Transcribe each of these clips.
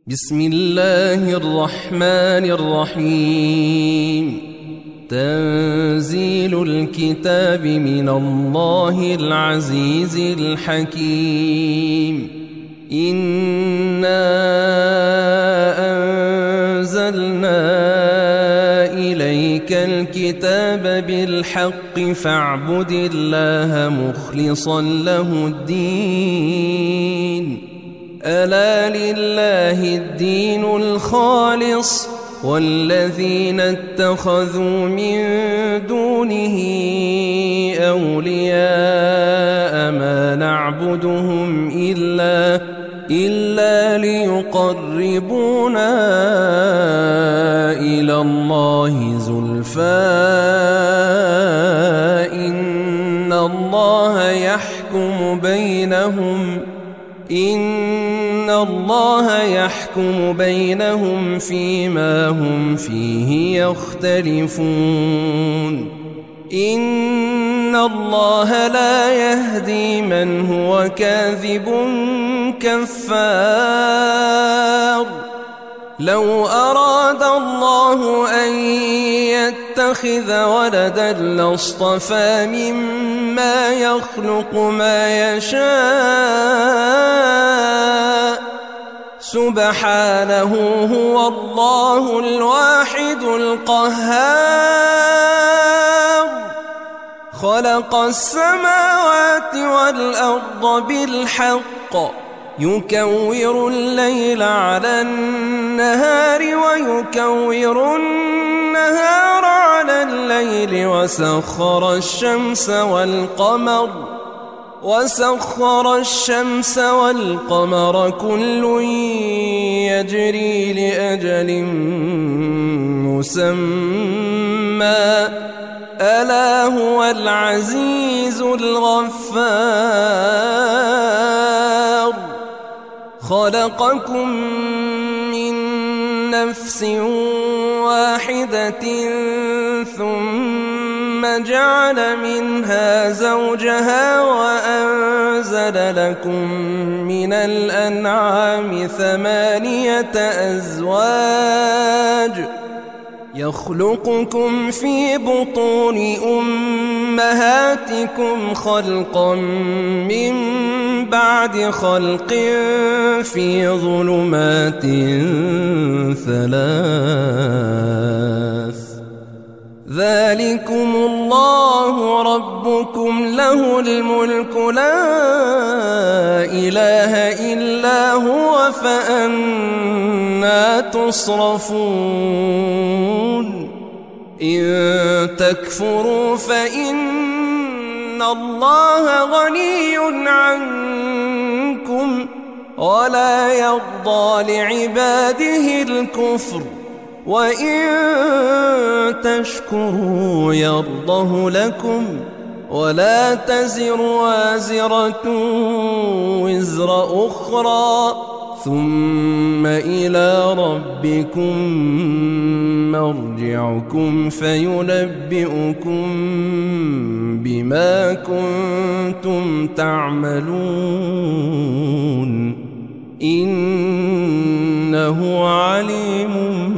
بسم الله الرحمن الرحيم. تنزيل الكتاب من الله العزيز الحكيم. إنا أنزلنا إليك الكتاب بالحق فاعبد الله مخلصا له الدين. ألا لله الدين الخالص والذين اتخذوا من دونه أولياء ما نعبدهم إلا ليقربونا إلى الله زلفى إن الله يحكم بينهم فيما هم فيه يختلفون. إن الله لا يهدي من هو كاذب كفار. لو أراد الله أن يتخذ ولدا لاصطفى مما يخلق ما يشاء سبحانه هو الله الواحد القهار. خلق السماوات والأرض بالحق يكور الليل على النهار ويكور النهار على الليل وسخر الشمس والقمر كل يجري لأجل مسمى ألا هو العزيز الغفار. خلقكم من نفس واحدة ثم جعل منها زوجها وأنزل لكم من الأنعام 8 أزواج يخلقكم في بطون أمهاتكم خلقا من بعد خلق في ظلمات 3. ذلكم الله ربكم له الملك لا إله إلا هو فأنى تصرفون. إن تكفروا فإن الله غني عنكم ولا يرضى لعباده الكفر وإن تشكروا يرضه لكم ولا تزر وازرة وزر أخرى ثم إلى ربكم مرجعكم فينبئكم بما كنتم تعملون. إنه عليم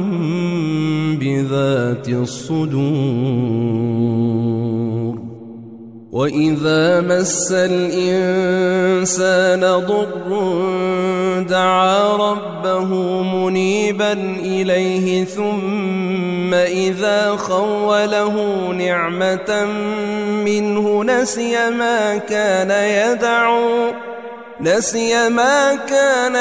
بذات الصدور. وإذا مس الإنسان ضر دعا ربه منيبا إليه ثم إذا خوله نعمة منه نسي ما كان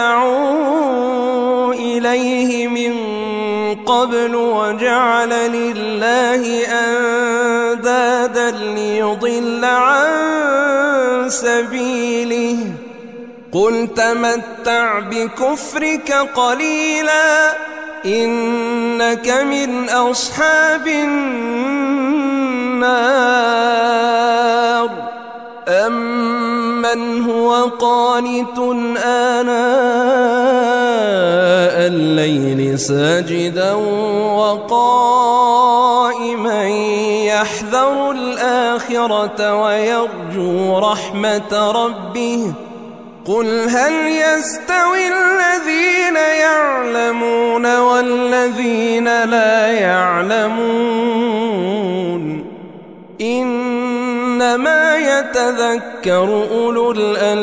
يدعو إليه من قبل وجعل لله أندادا ليضل عن سبيله. قل تمتع بكفرك قليلا إنك من أصحاب النار. أمن هو قانت آناء الليل ساجدا وقائما يحذر الآخرة ويرجو رحمة ربه قل هل يستوي الذين الذين لا يعلمون إنما يتذكر أولو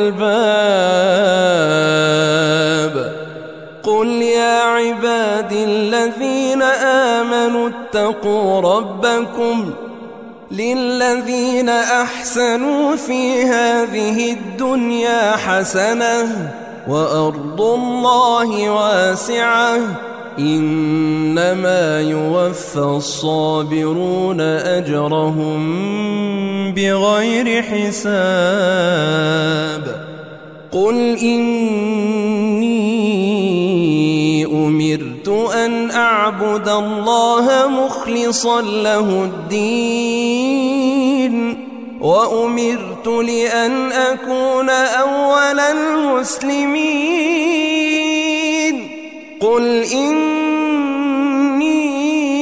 الألباب قل يا عبادي الذين آمنوا اتقوا ربكم للذين أحسنوا في هذه الدنيا حسنة وأرض الله واسعة إنما يوفى الصابرون أجرهم بغير حساب قل إني أمرت أن أعبد الله مخلصا له الدين وأمرت لأن أكون أول المسلمين قل إني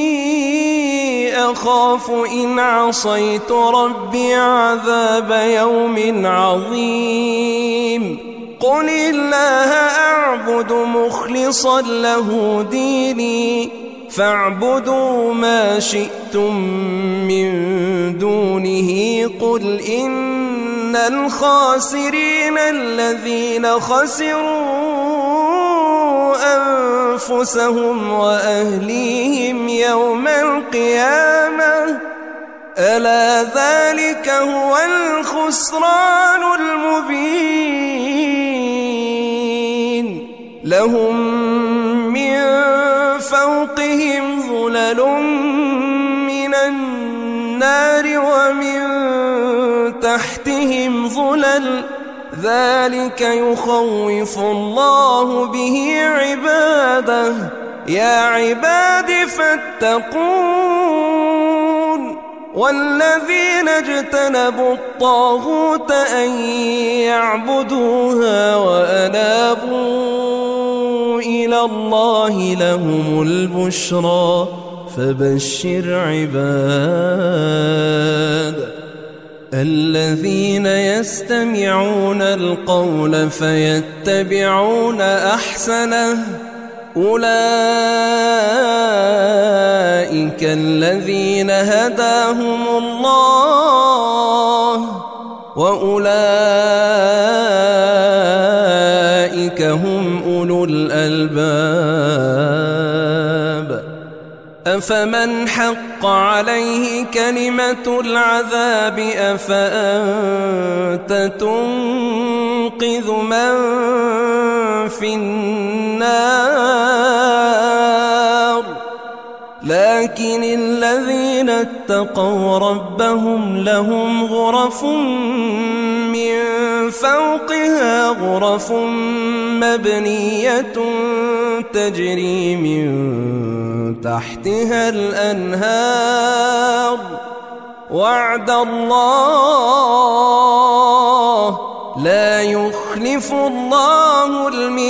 أخاف إن عصيت ربي عذاب يوم عظيم قل الله أعبد مخلصا له ديني فاعبدوا ما شئتم من دونه قل إن الخاسرين الذين خسروا أنفسهم وأهليهم يوم القيامة ألا ذلك هو الخسران المبين لهم من فوقهم ظلل من النار ومن تحتهم ظلل ذلك يخوف الله به عباده يا عباد فاتقون والذين اجتنبوا الطاغوت أن يعبدوها وأنابوا إلى الله لهم البشرى فبشر عباد الذين يستمعون القول فيتبعون أحسنه أولئك الذين هداهم الله وأولئك هم أولو الألباب أفمن حق عليه كلمة العذاب أفأنت تنقذ من في النار لكن الذين اتقوا ربهم لهم غرف من فوقها غرف مبنية تجري من تحتها الأنهار وعد الله لا يخلف الله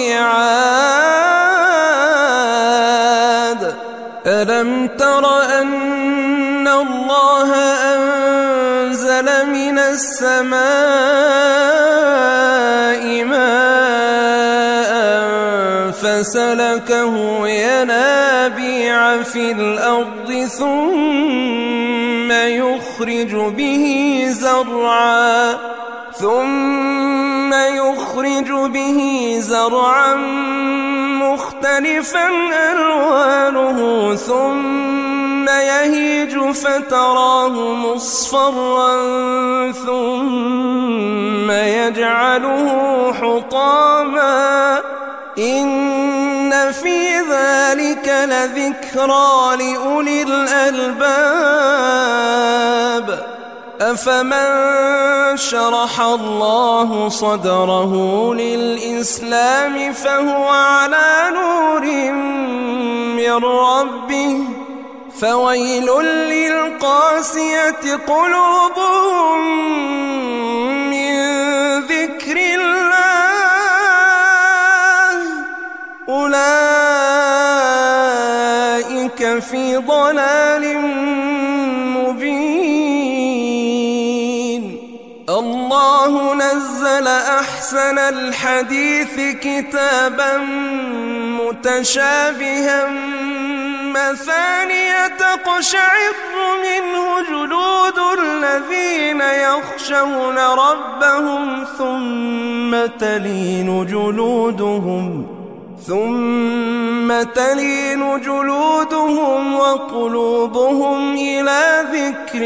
الميعاد ألم تر أن الله أنزل من السماء ماء فسلكه ينابيع في الأرض ثم يخرج به زرعا مختلفا ألوانه ثم يهيج فتراه مصفرا ثم يجعله حطاما إن في ذلك لذكرى لأولي الألباب أفمن شرح الله صدره للإسلام فهو على نور من ربه فويل للقاسية قلوبهم من ذكر الله أولئك في ضلال مبين الله نزل أحسن الحديث كتابا متشابها ثانية تقشعر منه جلود الذين يخشون ربهم ثم تلين جلودهم وقلوبهم إلى ذكر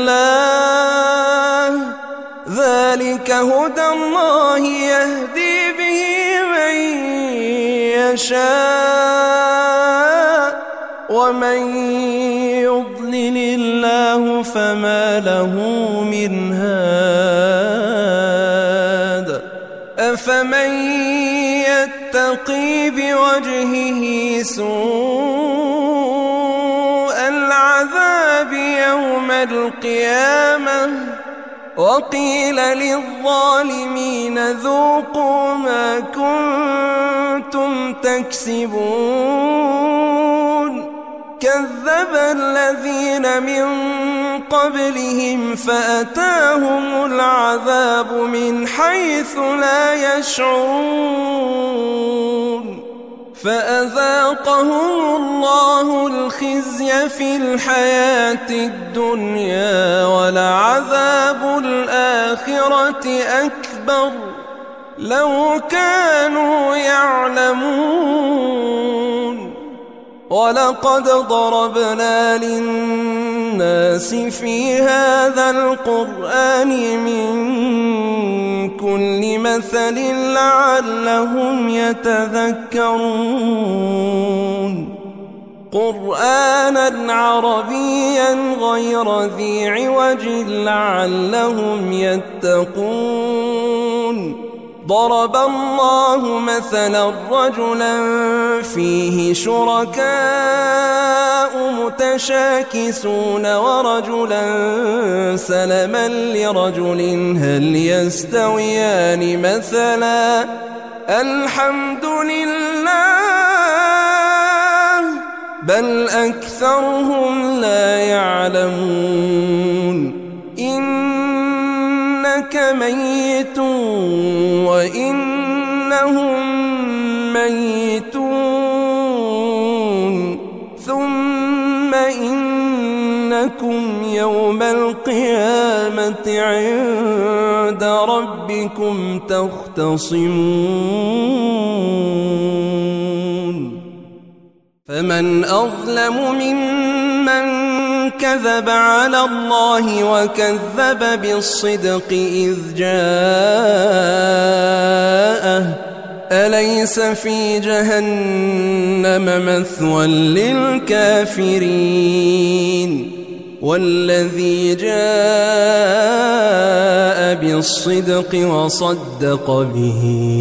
الله ذلك هدى الله يهدي به من يشاء ومن يضلل الله فما له من هاد أفمن يتقي بوجهه سوء العذاب يوم القيامة وقيل للظالمين ذوقوا ما كنتم تكسبون كذب الذين من قبلهم فأتاهم العذاب من حيث لا يشعرون فأذاقهم الله الخزي في الحياة الدنيا ولعذاب الآخرة أكبر لو كانوا يعلمون ولقد ضربنا للناس في هذا القرآن من كل مثل لعلهم يتذكرون قرآنا عربيا غير ذي عوج لعلهم يتقون ضرب الله مثلا رجلا فيه شركاء متشاكسون ورجلا سلما لرجل هل يستويان مثلا الحمد لله بل أكثرهم لا يعلمون إنك ميت وإنهم ميتون ثم إنكم يوم القيامة عند ربكم تختصمون فمن أظلم ممن كذب على الله وكذب بالصدق إذ جاءه أليس في جهنم مثوى للكافرين والذي جاء بالصدق وصدق به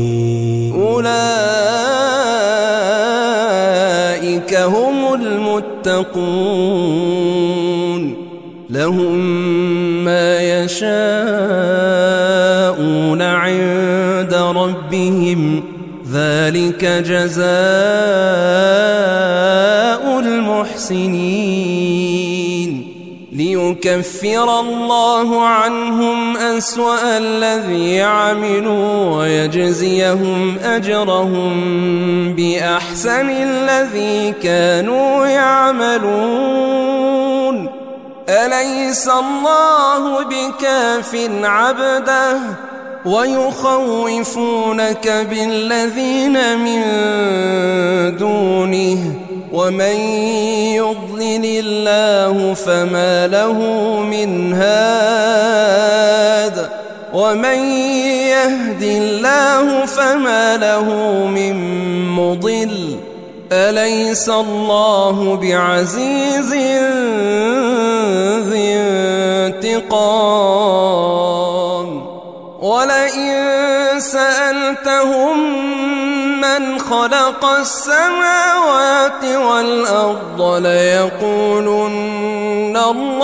أولئك هم المتقون لهم ما يشاءون عند ربهم ذلك جزاء المحسنين ليكفر الله عنهم أسوأ الذي عملوا ويجزيهم أجرهم بأحسن الذي كانوا يعملون أليس الله بكاف عبده ويخوفونك بالذين من دونه ومن يضلل الله فما له من هاد ومن يهد الله فما له من مضل أليس الله بعزيز ذي انتقام ولئن سألتهم من خلق السماوات والأرض ليقولن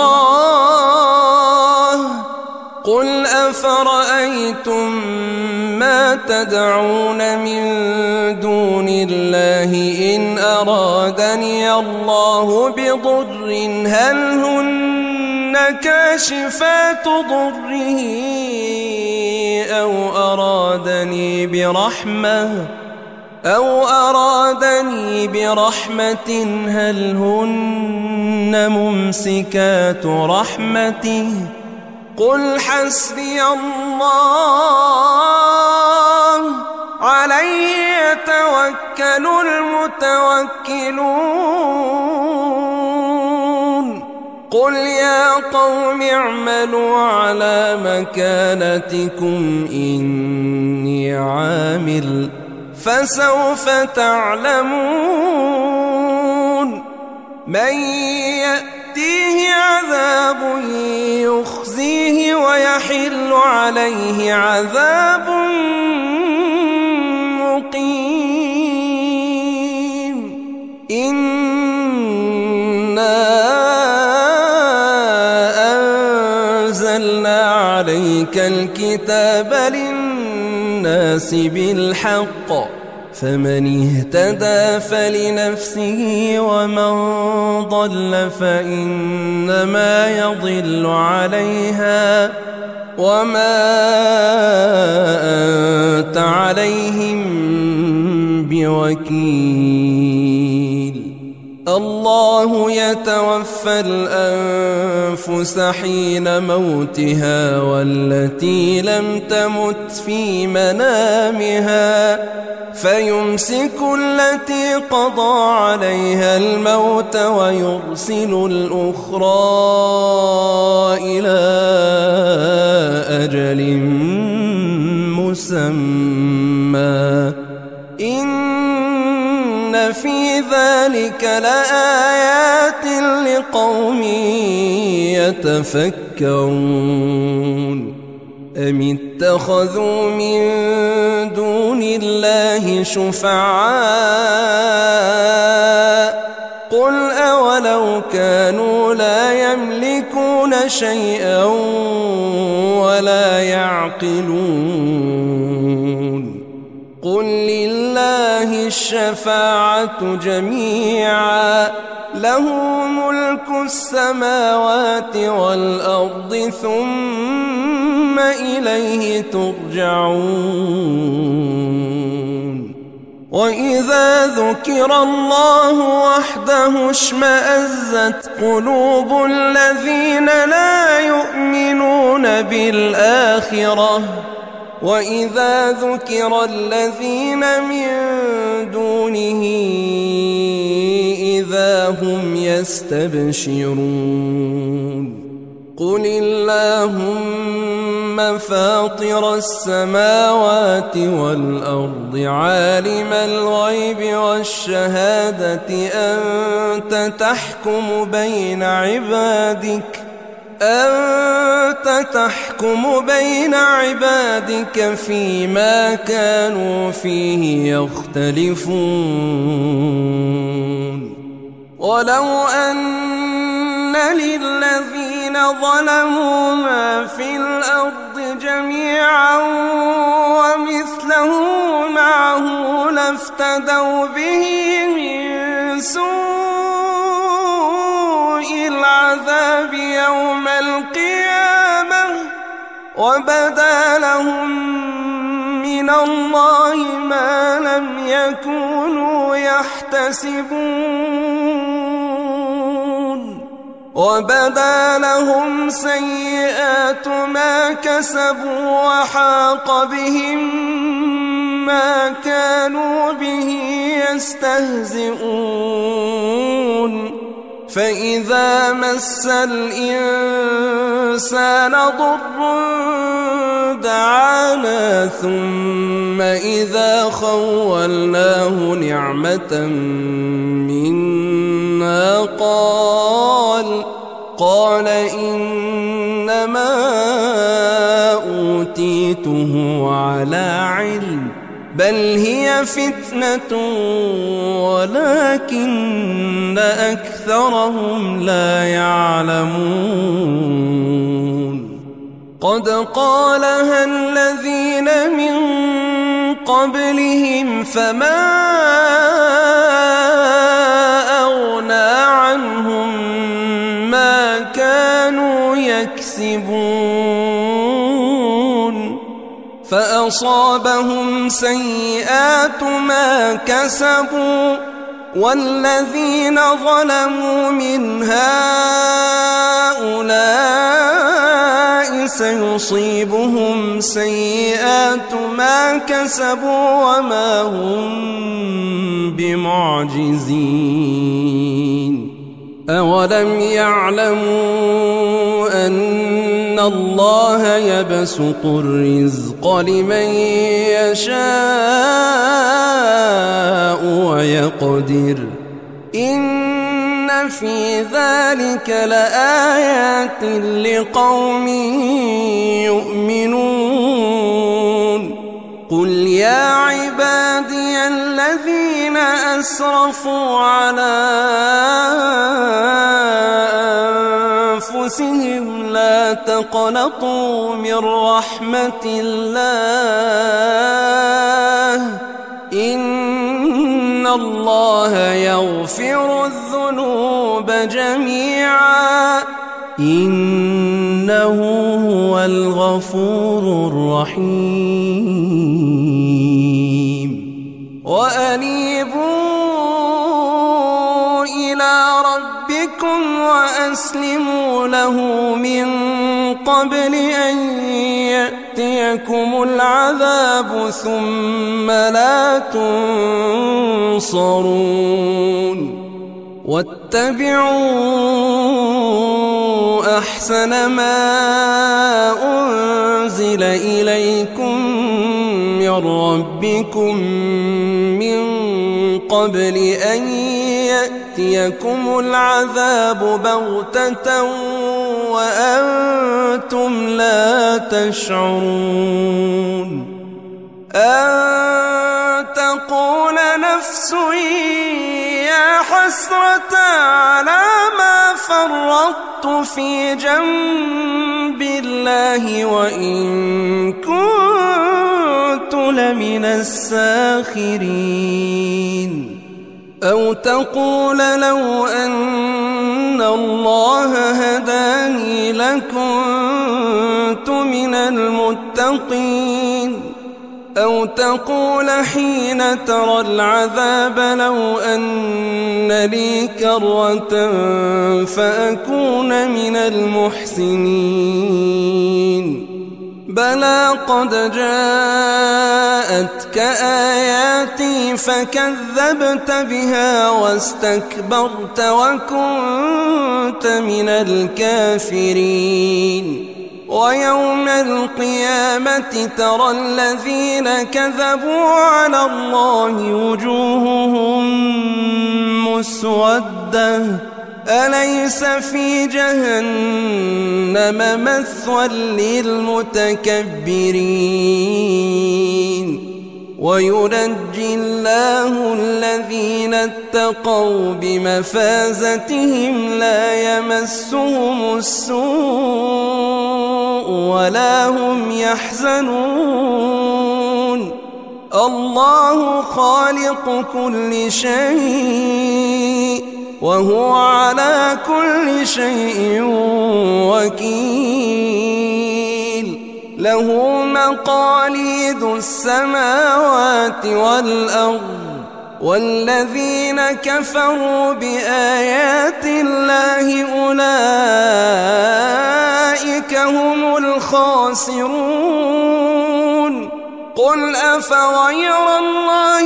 الله قل أفرأيتم ما تدعون من دون الله إن أرادني الله بضر هل هن كاشفات ضره أو أرادني برحمة هل هن ممسكات رحمته قل حسبي الله عليه يتوكل المتوكلون قل يا قوم اعملوا على مكانتكم إني عامل فسوف تعلمون من يأتيه عذاب يخزيه ويحل عليه عذاب مقيم إنا أنزلنا عليك الكتاب للناس بالحق فمن اهتدى فلنفسه ومن ضل فإنما يضل عليها وما أنت عليهم بوكيل الله يتوفى الأنفس حين موتها والتي لم تمت في منامها فيمسك التي قضى عليها الموت ويرسل الأخرى إلى أجل مسمى إن في ذلك لآيات لقوم يتفكرون أم اتخذوا من دون الله شفعاء قل أولو كانوا لا يملكون شيئا ولا يعقلون قل لله الشفاعة جميعا له ملك السماوات والأرض ثم إليه ترجعون وإذا ذكر الله وحده اشمأزت قلوب الذين لا يؤمنون بالآخرة وإذا ذكر الذين من دونه إذا هم يستبشرون قل اللهم فاطر السماوات والأرض عالم الغيب والشهادة أنت تحكم بين عبادك فيما كانوا فيه يختلفون ولو أن للذين ظلموا ما في الأرض جميعا ومثله معه لافتدوا به من سوء العذاب يوم القيامة وبدا لهم من الله ما لم يكونوا يحتسبون وبدا لهم سيئات ما كسبوا وحاق بهم ما كانوا به يستهزئون فإذا مس الإنسان ضر دعانا ثم إذا خولناه نعمة منا قال إنما أوتيته على علم بل هي فتنة ولكن أكثرهم لا يعلمون قد قالها الذين من قبلهم فما أغنى عنهم ما كانوا يكسبون فأصابهم سيئات ما كسبوا والذين ظلموا من هؤلاء سيصيبهم سيئات ما كسبوا وما هم بمعجزين. أولم يعلموا أن الله يبسط الرزق لمن يشاء ويقدر إن في ذلك لآيات لقوم يؤمنون. قل يا عبادي الذين أسرفوا على أنفسهم لا تقنطوا من رحمة الله إن الله يغفر الذنوب جميعا إنه هو الغفور الرحيم. وأنيبوا إلى ربكم وأسلموا له من قبل أن يأتيكم العذاب ثم لا تنصرون. واتبعوا أحسن ما أنزل إليكم من ربكم من قبل أن يأتيكم العذاب بغتة وأنتم لا تشعرون. أن تقول نفس يا حسرة على ما فرطت في جنب الله وإن كنت لمن الساخرين. أو تقول لو أن الله هداني لكنت من المتقين. أو تقول حين ترى العذاب لو أن لي كرة فأكون من المحسنين. بلى قد جاءتك آياتي فكذبت بها واستكبرت وكنت من الكافرين. ويوم القيامة ترى الذين كذبوا على الله وجوههم مسودة أليس في جهنم مثوى للمتكبرين. وينجي الله الذين اتقوا بمفازتهم لا يمسهم السوء ولا هم يحزنون. الله خالق كل شيء وهو على كل شيء وكيل. له مقاليد السماوات والأرض والذين كفروا بآيات الله أولئك هم الخاسرون. قل أفغير الله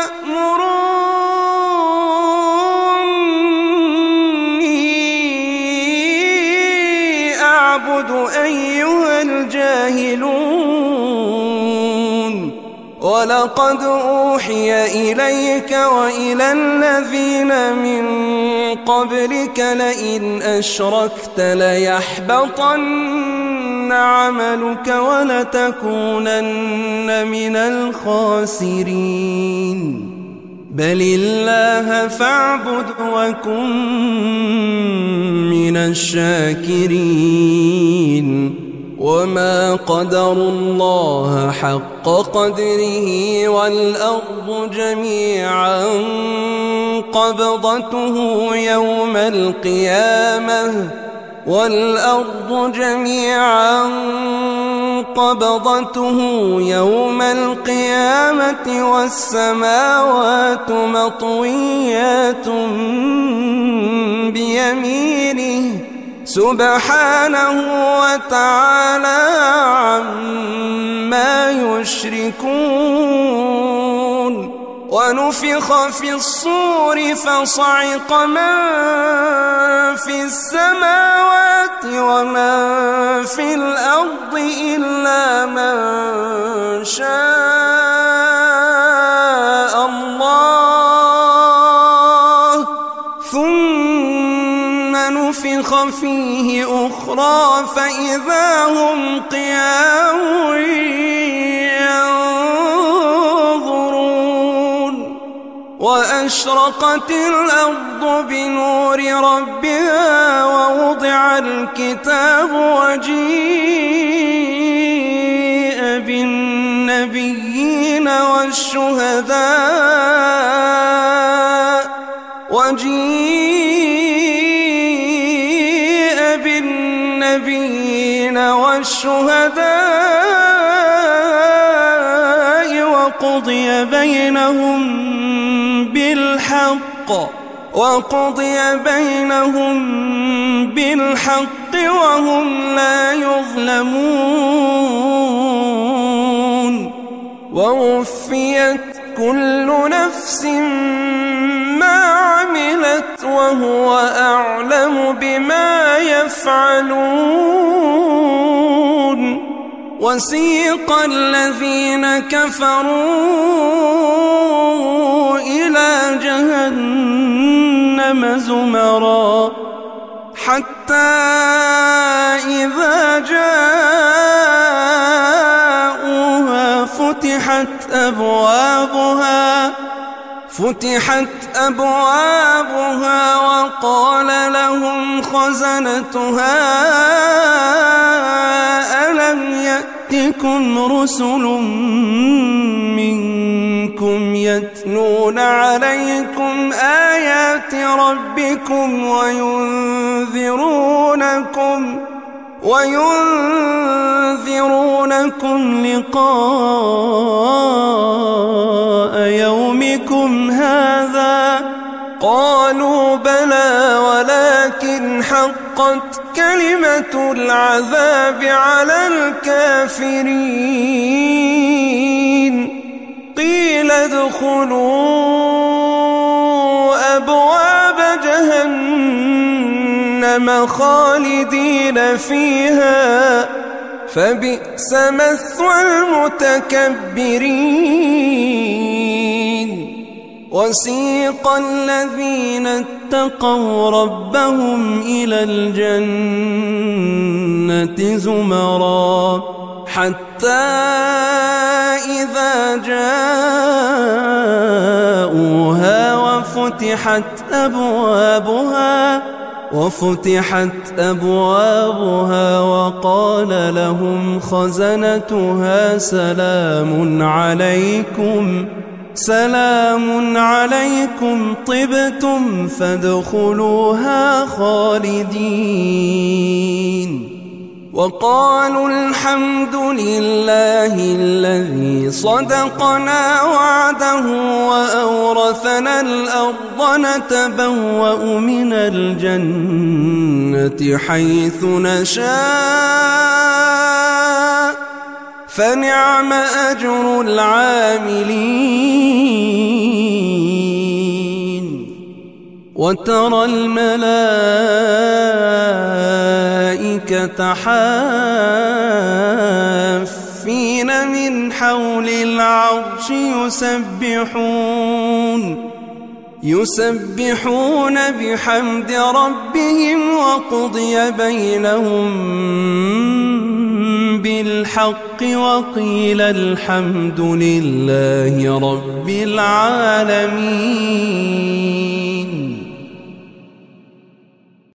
تأمروني أعبد أيها الجاهلون. ولقد أوحي إليك وإلى الذين من قبلك لئن أشركت ليحبطن عملك ولتكونن من الخاسرين. بل الله فاعبد وكن من الشاكرين. وما قدروا الله حق قدره والأرض جميعا قبضته يوم القيامة قبضته يوم القيامة والسماوات مطويات بيمينه سبحانه وتعالى عما يشركون ونفخ في الصور فصعق من في السماوات ومن في الأرض إلا من شاء الله ثم نفخ فيه أخرى فإذا هم قيام وأشرقت الأرض بنور ربها ووضع الكتاب وجيء بالنبيين والشهداء وقضي بينهم بالحق وهم لا يظلمون ووفيت كل نفس ما عملت وهو أعلم بما يفعلون وسيق الذين كفروا إلى جهنم زمرا حتى إذا جاءوها فتحت أبوابها وقال لهم خزنتها ألم يأتكم رسل منكم يتلون عليكم آيات ربكم وينذرونكم لقاء يومكم هذا قالوا بلى ولكن حقت كلمة العذاب على الكافرين قيل ادخلوا أبواب جهنم خالدين فيها فبئس مثوى المتكبرين وسيق الذين اتقوا ربهم إلى الجنة زمرا حتى إذا جاءوها وفتحت أبوابها وقال لهم خزنتها سلام عليكم طبتم فادخلوها خالدين وقالوا الحمد لله الذي صدقنا وعده وأورثنا الأرض نتبوأ من الجنة حيث نشاء فنعم أجر العاملين وترى الملائكة حافين من حول العرش يسبحون بحمد ربهم وقضي بينهم بالحق وقيل الحمد لله رب العالمين.